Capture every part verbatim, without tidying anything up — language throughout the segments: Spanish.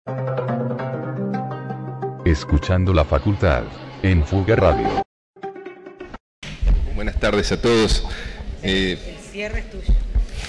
Escuchando la facultad en Fuga Radio. Buenas tardes a todos. Eh, El cierre es tuyo.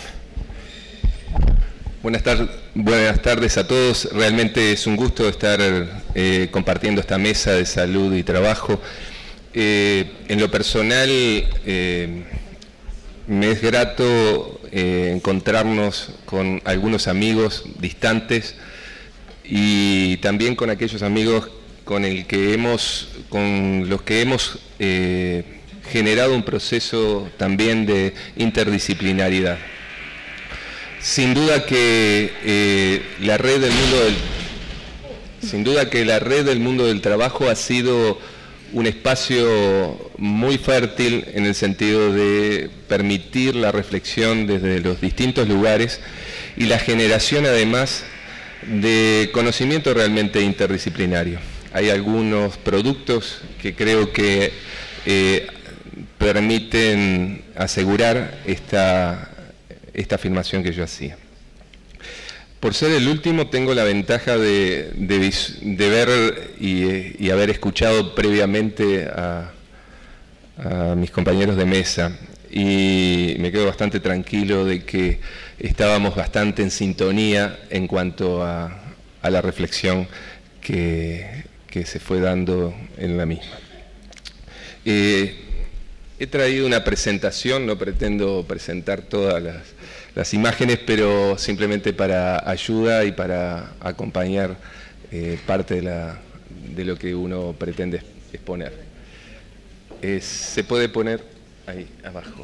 buenas, tar buenas tardes a todos. Realmente es un gusto estar eh, compartiendo esta mesa de salud y trabajo. Eh, en lo personal, eh, me es grato eh, encontrarnos con algunos amigos distantes y también con aquellos amigos con, el que hemos, con los que hemos eh, generado un proceso también de interdisciplinariedad. Sin duda que eh, la red del mundo del, sin duda que la red del mundo del trabajo ha sido un espacio muy fértil en el sentido de permitir la reflexión desde los distintos lugares y la generación además de conocimiento realmente interdisciplinario. Hay algunos productos que creo que eh, permiten asegurar esta, esta afirmación que yo hacía. Por ser el último, tengo la ventaja de, de, de ver y, y haber escuchado previamente a, a mis compañeros de mesa, y me quedo bastante tranquilo de que estábamos bastante en sintonía en cuanto a, a la reflexión que, que se fue dando en la misma. Eh, he traído una presentación, no pretendo presentar todas las, las imágenes, pero simplemente para ayuda y para acompañar eh, parte de, la, de lo que uno pretende exponer. Eh, se puede poner ahí abajo.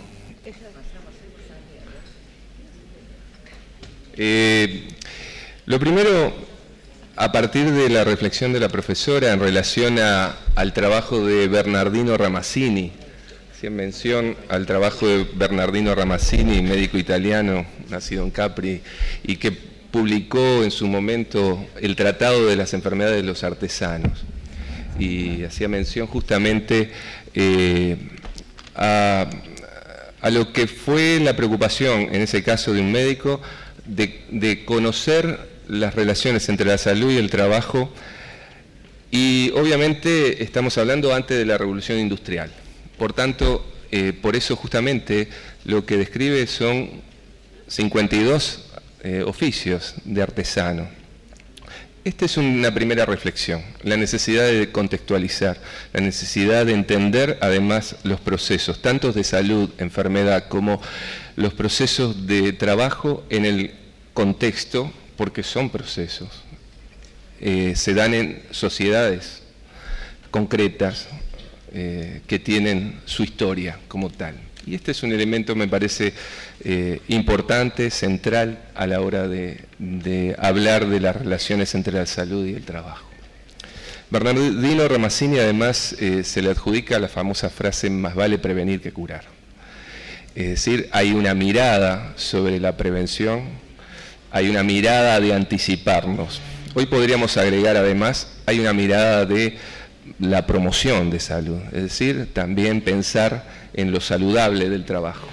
Eh, lo primero, a partir de la reflexión de la profesora en relación a, al trabajo de Bernardino Ramazzini, hacía mención al trabajo de Bernardino Ramazzini, médico italiano, nacido en Capri, y que publicó en su momento el Tratado de las Enfermedades de los Artesanos. Y hacía mención justamente eh, a, a lo que fue la preocupación, en ese caso de un médico, de, de conocer las relaciones entre la salud y el trabajo, y obviamente estamos hablando antes de la revolución industrial. Por tanto, eh, por eso justamente lo que describe son cincuenta y dos eh, oficios de artesano. Esta es una primera reflexión, la necesidad de contextualizar, la necesidad de entender además los procesos, tanto de salud, enfermedad, como los procesos de trabajo en el contexto, porque son procesos, eh, se dan en sociedades concretas eh, que tienen su historia como tal. Y este es un elemento, me parece, eh, importante, central a la hora de, de hablar de las relaciones entre la salud y el trabajo. Bernardino Ramazzini además eh, se le adjudica la famosa frase "más vale prevenir que curar". Es decir, hay una mirada sobre la prevención, hay una mirada de anticiparnos. Hoy podríamos agregar además, hay una mirada de la promoción de salud, es decir, también pensar en lo saludable del trabajo.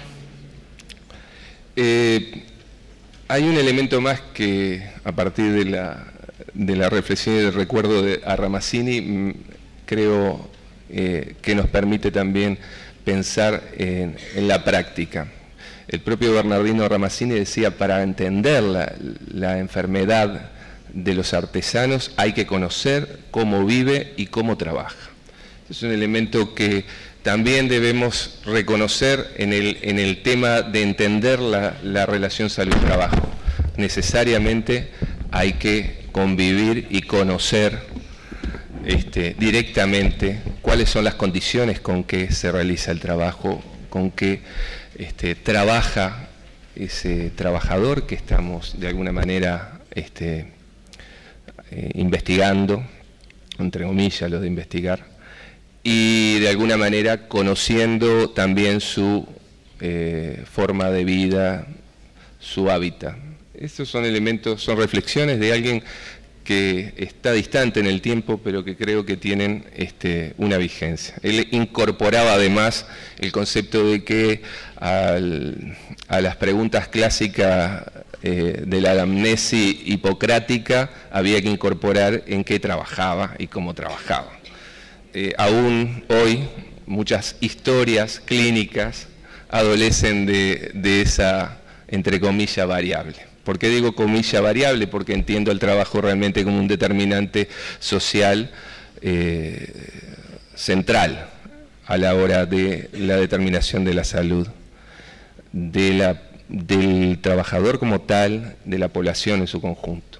Eh, hay un elemento más que, a partir de la, de la reflexión y del recuerdo de, a Ramazzini, creo eh, que nos permite también pensar en, en la práctica. El propio Bernardino Ramazzini decía, para entender la, la enfermedad de los artesanos hay que conocer cómo vive y cómo trabaja. Es un elemento que también debemos reconocer en el, en el tema de entender la, la relación salud-trabajo. Necesariamente hay que convivir y conocer este, directamente cuáles son las condiciones con que se realiza el trabajo, con que este, trabaja ese trabajador que estamos de alguna manera este, eh, investigando, entre comillas lo de investigar, y de alguna manera conociendo también su eh, forma de vida, su hábitat. Estos son elementos, son reflexiones de alguien que está distante en el tiempo, pero que creo que tienen este, una vigencia. Él incorporaba además el concepto de que al, a las preguntas clásicas eh, de la anamnesis hipocrática había que incorporar en qué trabajaba y cómo trabajaba. Eh, aún hoy muchas historias clínicas adolecen de, de esa, entre comillas, variable. ¿Por qué digo comilla variable? Porque entiendo el trabajo realmente como un determinante social eh, central a la hora de la determinación de la salud de la, del trabajador como tal, de la población en su conjunto.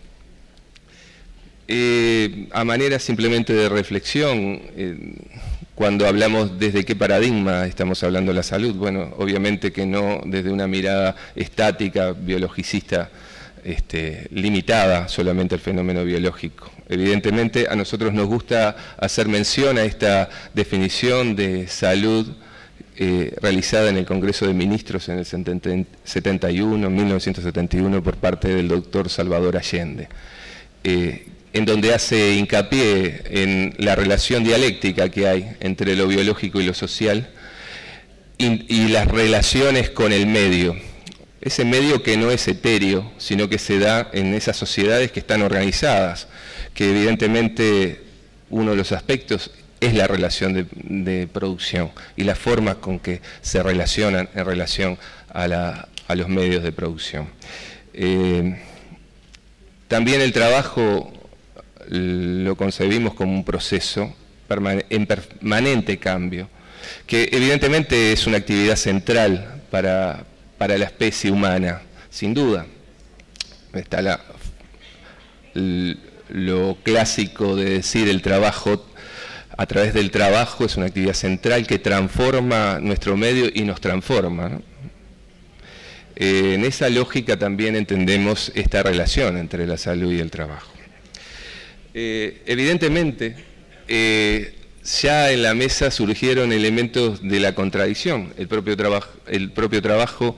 Eh, a manera simplemente de reflexión, eh, cuando hablamos desde qué paradigma estamos hablando de la salud, bueno, obviamente que no desde una mirada estática, biologicista, este, limitada solamente al fenómeno biológico. Evidentemente a nosotros nos gusta hacer mención a esta definición de salud eh, realizada en el Congreso de Ministros en el setenta y uno, mil novecientos setenta y uno por parte del doctor Salvador Allende. Eh, en donde hace hincapié en la relación dialéctica que hay entre lo biológico y lo social y, y las relaciones con el medio. Ese medio que no es etéreo, sino que se da en esas sociedades que están organizadas, que evidentemente uno de los aspectos es la relación de, de producción y la forma con que se relacionan en relación a, la, a los medios de producción. Eh, también el trabajo lo concebimos como un proceso en permanente cambio, que evidentemente es una actividad central para, para la especie humana, sin duda. Está la, lo clásico de decir el trabajo, a través del trabajo es una actividad central que transforma nuestro medio y nos transforma, ¿no? Eh, en esa lógica también entendemos esta relación entre la salud y el trabajo. Eh, evidentemente, eh, ya en la mesa surgieron elementos de la contradicción. El propio, trabajo, el propio trabajo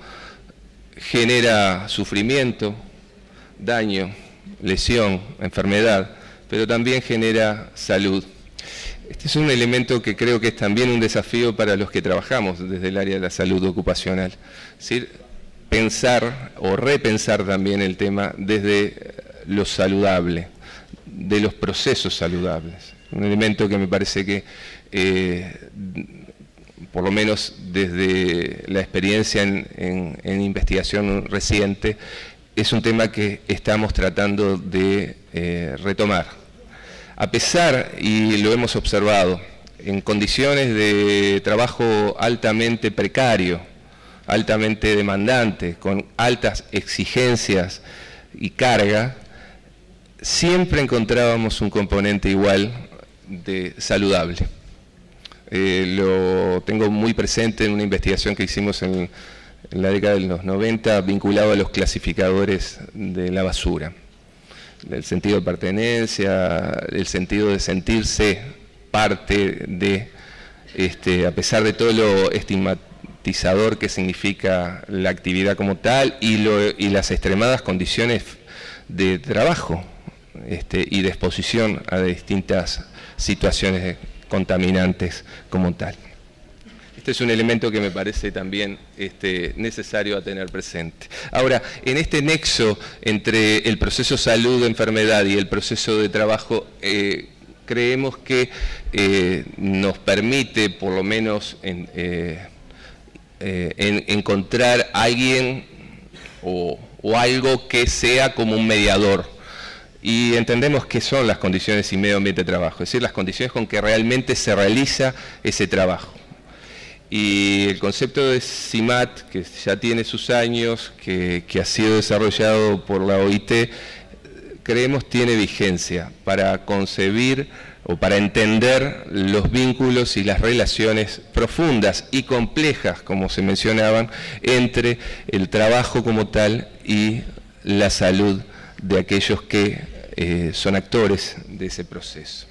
genera sufrimiento, daño, lesión, enfermedad, pero también genera salud. Este es un elemento que creo que es también un desafío para los que trabajamos desde el área de la salud ocupacional. Es decir, pensar o repensar también el tema desde lo saludable, de los procesos saludables. Un elemento que me parece que, eh, por lo menos desde la experiencia en, en, en investigación reciente, es un tema que estamos tratando de eh, retomar. A pesar, y lo hemos observado, en condiciones de trabajo altamente precario, altamente demandante, con altas exigencias y carga, siempre encontrábamos un componente igual de saludable. Eh, lo tengo muy presente en una investigación que hicimos en, en la década de los noventa vinculado a los clasificadores de la basura. El sentido de pertenencia, el sentido de sentirse parte de, este, a pesar de todo lo estigmatizador que significa la actividad como tal y, lo, y las extremadas condiciones de trabajo. Este, y de exposición a distintas situaciones contaminantes como tal. Este es un elemento que me parece también este, necesario a tener presente. Ahora, en este nexo entre el proceso salud-enfermedad y el proceso de trabajo, eh, creemos que eh, nos permite, por lo menos, en, eh, eh, en, encontrar a alguien o, o algo que sea como un mediador. Y entendemos qué son las condiciones y medio ambiente de trabajo, es decir, las condiciones con que realmente se realiza ese trabajo. Y el concepto de CIMAT, que ya tiene sus años, que, que ha sido desarrollado por la O I T, creemos tiene vigencia para concebir o para entender los vínculos y las relaciones profundas y complejas, como se mencionaban, entre el trabajo como tal y la salud de aquellos que eh, son actores de ese proceso.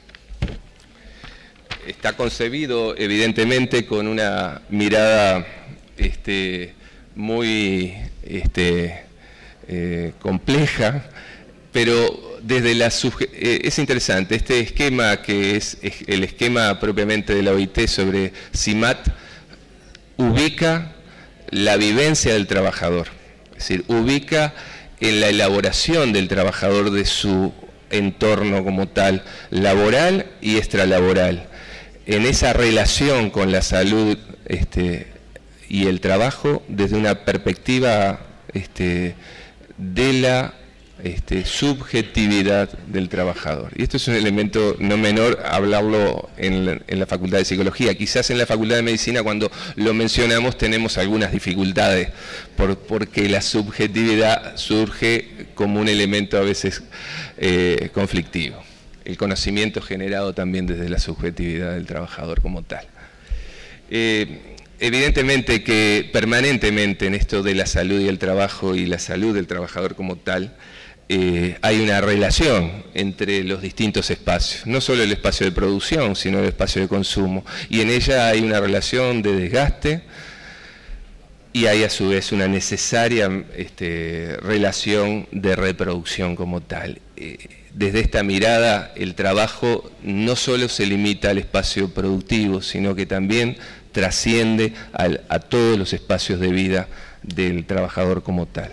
Está concebido evidentemente con una mirada este, muy este, eh, compleja, pero desde la eh, es interesante, este esquema que es, es el esquema propiamente de la O I T sobre CIMAT, ubica la vivencia del trabajador, es decir, ubica en la elaboración del trabajador de su entorno como tal, laboral y extralaboral, en esa relación con la salud este, y el trabajo desde una perspectiva este, de la este, subjetividad del trabajador. Y esto es un elemento no menor hablarlo en la, en la Facultad de Psicología. Quizás en la Facultad de Medicina, cuando lo mencionamos, tenemos algunas dificultades, por, porque la subjetividad surge como un elemento a veces eh, conflictivo. El conocimiento generado también desde la subjetividad del trabajador como tal. Eh, Evidentemente que permanentemente en esto de la salud y el trabajo y la salud del trabajador como tal, eh, hay una relación entre los distintos espacios, no solo el espacio de producción, sino el espacio de consumo, y en ella hay una relación de desgaste y hay a su vez una necesaria este, relación de reproducción como tal. Eh, desde esta mirada, el trabajo no solo se limita al espacio productivo, sino que también trasciende al, a todos los espacios de vida del trabajador como tal.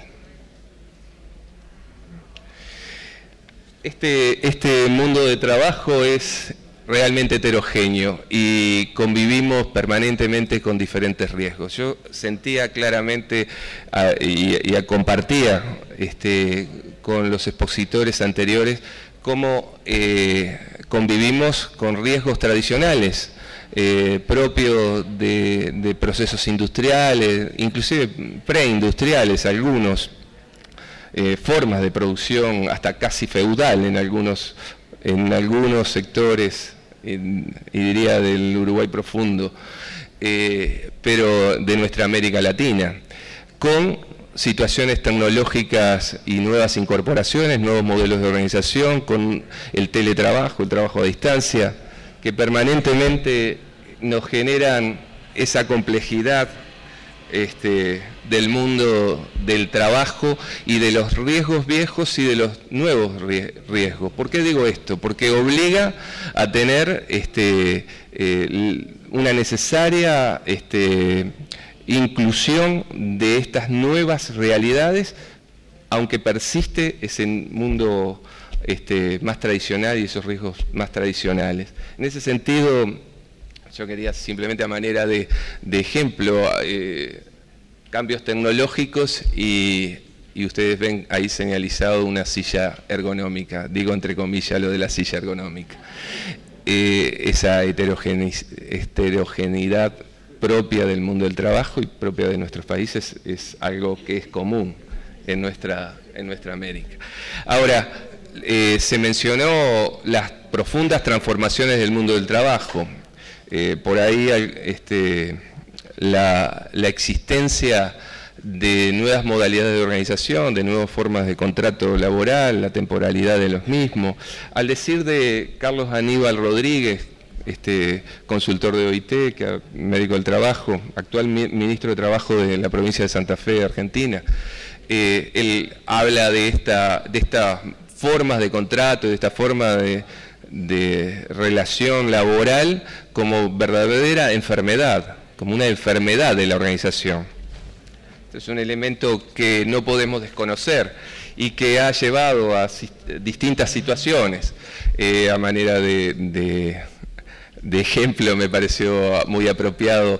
Este, este mundo de trabajo es realmente heterogéneo y convivimos permanentemente con diferentes riesgos. Yo sentía claramente a, y, y compartía este, con los expositores anteriores cómo eh, convivimos con riesgos tradicionales, Eh, propio de, de procesos industriales, inclusive preindustriales, algunos, eh, formas de producción hasta casi feudal en algunos, en algunos sectores, en, y diría del Uruguay profundo, eh, pero de nuestra América Latina, con situaciones tecnológicas y nuevas incorporaciones, nuevos modelos de organización, con el teletrabajo, el trabajo a distancia, que permanentemente nos generan esa complejidad este, del mundo del trabajo y de los riesgos viejos y de los nuevos riesgos. ¿Por qué digo esto? Porque obliga a tener este, eh, una necesaria este, inclusión de estas nuevas realidades, aunque persiste ese mundo Este, más tradicional y esos riesgos más tradicionales. En ese sentido, yo quería simplemente a manera de, de ejemplo, eh, cambios tecnológicos y, y ustedes ven ahí señalizado una silla ergonómica, digo entre comillas lo de la silla ergonómica. Eh, esa heterogeneidad propia del mundo del trabajo y propia de nuestros países es algo que es común en nuestra, en nuestra América. Ahora, Eh, se mencionó las profundas transformaciones del mundo del trabajo. Eh, por ahí este, la, la existencia de nuevas modalidades de organización, de nuevas formas de contrato laboral, la temporalidad de los mismos. Al decir de Carlos Aníbal Rodríguez, este, consultor de O I T, que, médico del trabajo, actual ministro de Trabajo de la provincia de Santa Fe, Argentina, eh, él habla de esta, de esta formas de contrato, de esta forma de, de relación laboral como verdadera enfermedad, como una enfermedad de la organización. Este es un elemento que no podemos desconocer y que ha llevado a distintas situaciones. Eh, a manera de, de, de ejemplo me pareció muy apropiado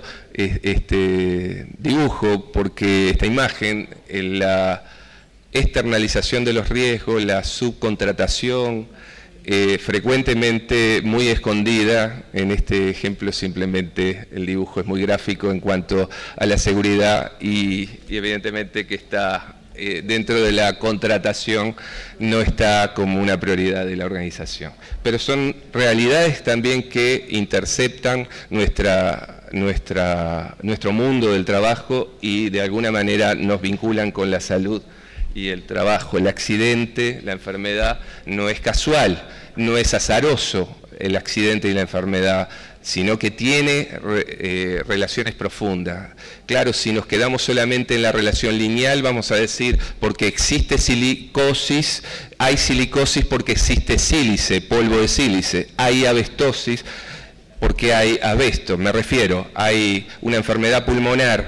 este dibujo, porque esta imagen, en la externalización de los riesgos, la subcontratación, eh, frecuentemente muy escondida. En este ejemplo simplemente el dibujo es muy gráfico en cuanto a la seguridad y, y evidentemente que está eh, dentro de la contratación, no está como una prioridad de la organización. Pero son realidades también que interceptan nuestra, nuestra, nuestro mundo del trabajo y de alguna manera nos vinculan con la salud y el trabajo. El accidente, la enfermedad, no es casual, no es azaroso el accidente y la enfermedad, sino que tiene eh, relaciones profundas. Claro, si nos quedamos solamente en la relación lineal, vamos a decir, porque existe silicosis, hay silicosis porque existe sílice, polvo de sílice, hay abestosis porque hay abesto, me refiero, hay una enfermedad pulmonar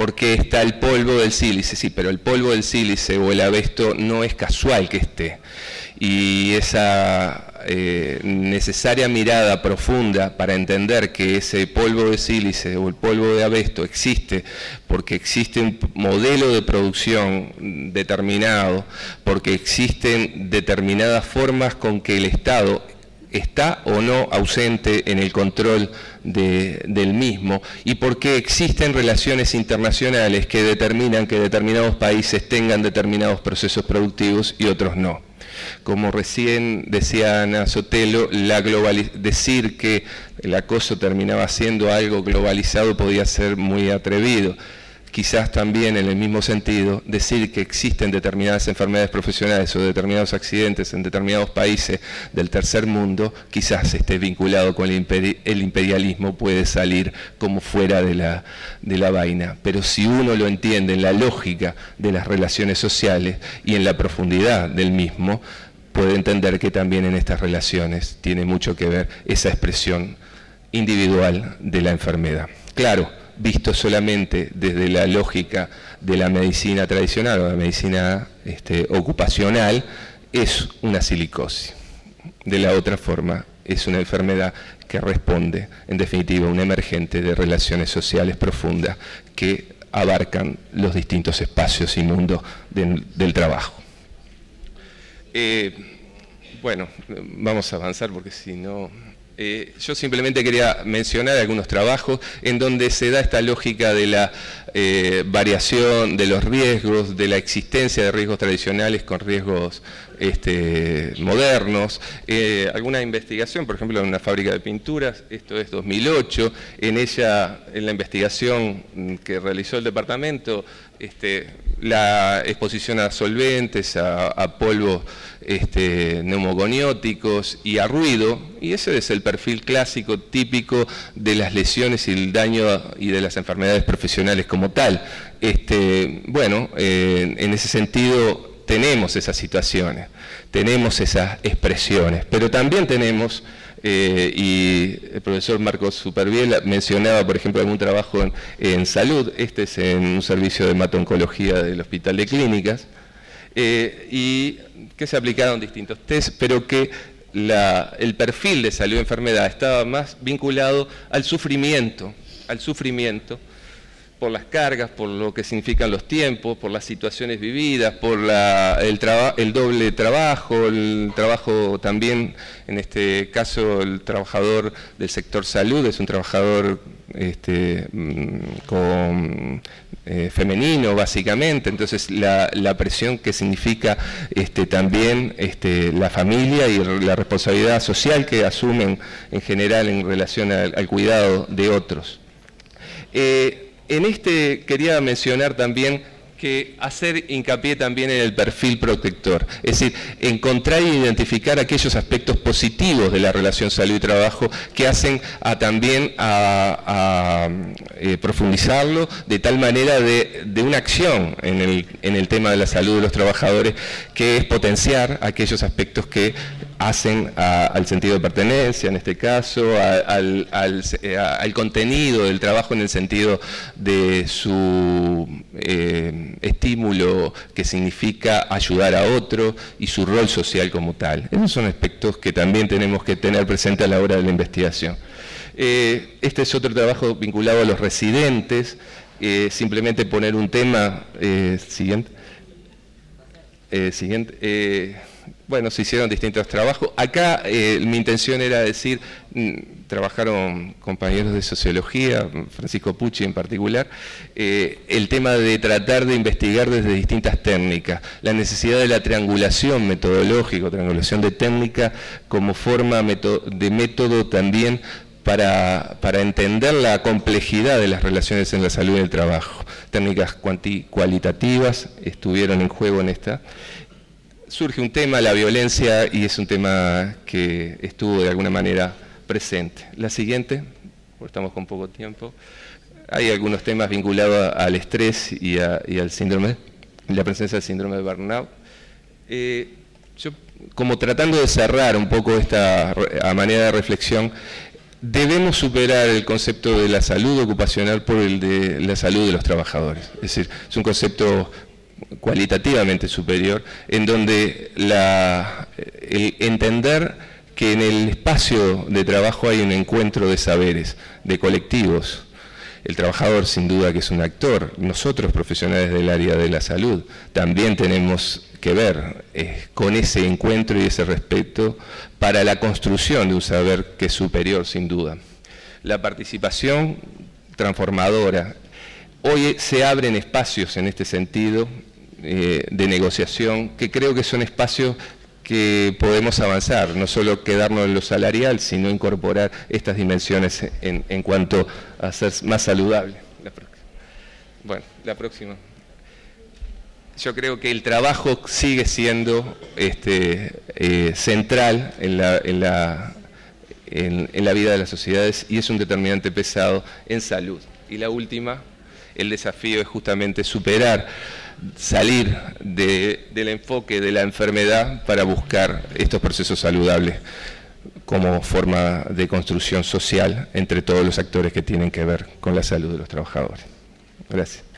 ¿Por qué está el polvo del sílice? Sí, pero el polvo del sílice o el abesto no es casual que esté. Y esa eh, necesaria mirada profunda para entender que ese polvo de sílice o el polvo de abesto existe porque existe un modelo de producción determinado, porque existen determinadas formas con que el Estado está o no ausente en el control de, del mismo, y porque existen relaciones internacionales que determinan que determinados países tengan determinados procesos productivos y otros no. Como recién decía Ana Sotelo, la decir que el acoso terminaba siendo algo globalizado podía ser muy atrevido. Quizás también en el mismo sentido decir que existen determinadas enfermedades profesionales o determinados accidentes en determinados países del tercer mundo, quizás esté vinculado con el, imperi el imperialismo, puede salir como fuera de la, de la vaina. Pero si uno lo entiende en la lógica de las relaciones sociales y en la profundidad del mismo, puede entender que también en estas relaciones tiene mucho que ver esa expresión individual de la enfermedad. Claro, visto solamente desde la lógica de la medicina tradicional o la medicina este, ocupacional, es una silicosis. De la otra forma, es una enfermedad que responde, en definitiva, a un emergente de relaciones sociales profundas que abarcan los distintos espacios y mundos de, del trabajo. Eh, bueno, vamos a avanzar porque si no... Eh, yo simplemente quería mencionar algunos trabajos en donde se da esta lógica de la eh, variación de los riesgos, de la existencia de riesgos tradicionales con riesgos este, modernos. Eh, alguna investigación, por ejemplo, en una fábrica de pinturas, esto es dos mil ocho, en ella, en la investigación que realizó el departamento, este, la exposición a solventes, a, a polvos este, neumogonióticos y a ruido, y ese es el perfil clásico, típico de las lesiones y el daño y de las enfermedades profesionales como tal. Este, bueno, eh, en ese sentido tenemos esas situaciones, tenemos esas expresiones, pero también tenemos... Eh, y el profesor Marcos Superbiel mencionaba, por ejemplo, algún trabajo en, en salud, este es en un servicio de hemato-oncología del Hospital de Clínicas, eh, y que se aplicaron distintos test, pero que la, el perfil de salud y enfermedad estaba más vinculado al sufrimiento, al sufrimiento, por las cargas, por lo que significan los tiempos, por las situaciones vividas, por la, el, el doble trabajo, el trabajo también, en este caso el trabajador del sector salud es un trabajador este, con, eh, femenino básicamente, entonces la, la presión que significa este, también este, la familia y la responsabilidad social que asumen en general en relación al, al cuidado de otros. Eh, En este quería mencionar también que hacer hincapié también en el perfil protector, es decir, encontrar e identificar aquellos aspectos positivos de la relación salud y trabajo que hacen a, también a, a eh, profundizarlo de tal manera de, de una acción en el, en el tema de la salud de los trabajadores, que es potenciar aquellos aspectos que hacen a, al sentido de pertenencia, en este caso, a, al, al, a, al contenido del trabajo en el sentido de su eh, estímulo que significa ayudar a otro y su rol social como tal. Esos son aspectos que también tenemos que tener presente a la hora de la investigación. Eh, este es otro trabajo vinculado a los residentes, eh, simplemente poner un tema, eh, siguiente, eh, siguiente, eh, bueno, se hicieron distintos trabajos. Acá eh, mi intención era decir, mmm, trabajaron compañeros de sociología, Francisco Pucci en particular, eh, el tema de tratar de investigar desde distintas técnicas, la necesidad de la triangulación metodológica, triangulación de técnica como forma de método también para, para entender la complejidad de las relaciones en la salud y el trabajo. Técnicas cualitativas estuvieron en juego en esta. Surge un tema, la violencia, y es un tema que estuvo de alguna manera presente. La siguiente, porque estamos con poco tiempo. Hay algunos temas vinculados al estrés y, a, y al síndrome, la presencia del síndrome de burnout. Eh, yo, como tratando de cerrar un poco esta a manera de reflexión, debemos superar el concepto de la salud ocupacional por el de la salud de los trabajadores. Es decir, es un concepto cualitativamente superior, en donde la, el entender que en el espacio de trabajo hay un encuentro de saberes, de colectivos. El trabajador sin duda que es un actor. Nosotros, profesionales del área de la salud, también tenemos que ver eh, con ese encuentro y ese respeto para la construcción de un saber que es superior sin duda. La participación transformadora. Hoy se abren espacios en este sentido eh, de negociación que creo que son espacios que podemos avanzar, no solo quedarnos en lo salarial, sino incorporar estas dimensiones en, en cuanto a ser más saludable. La bueno, la próxima. Yo creo que el trabajo sigue siendo este, eh, central en la, en, la, en, en la vida de las sociedades y es un determinante pesado en salud. Y la última, el desafío es justamente superar, salir de, del enfoque de la enfermedad para buscar estos procesos saludables como forma de construcción social entre todos los actores que tienen que ver con la salud de los trabajadores. Gracias.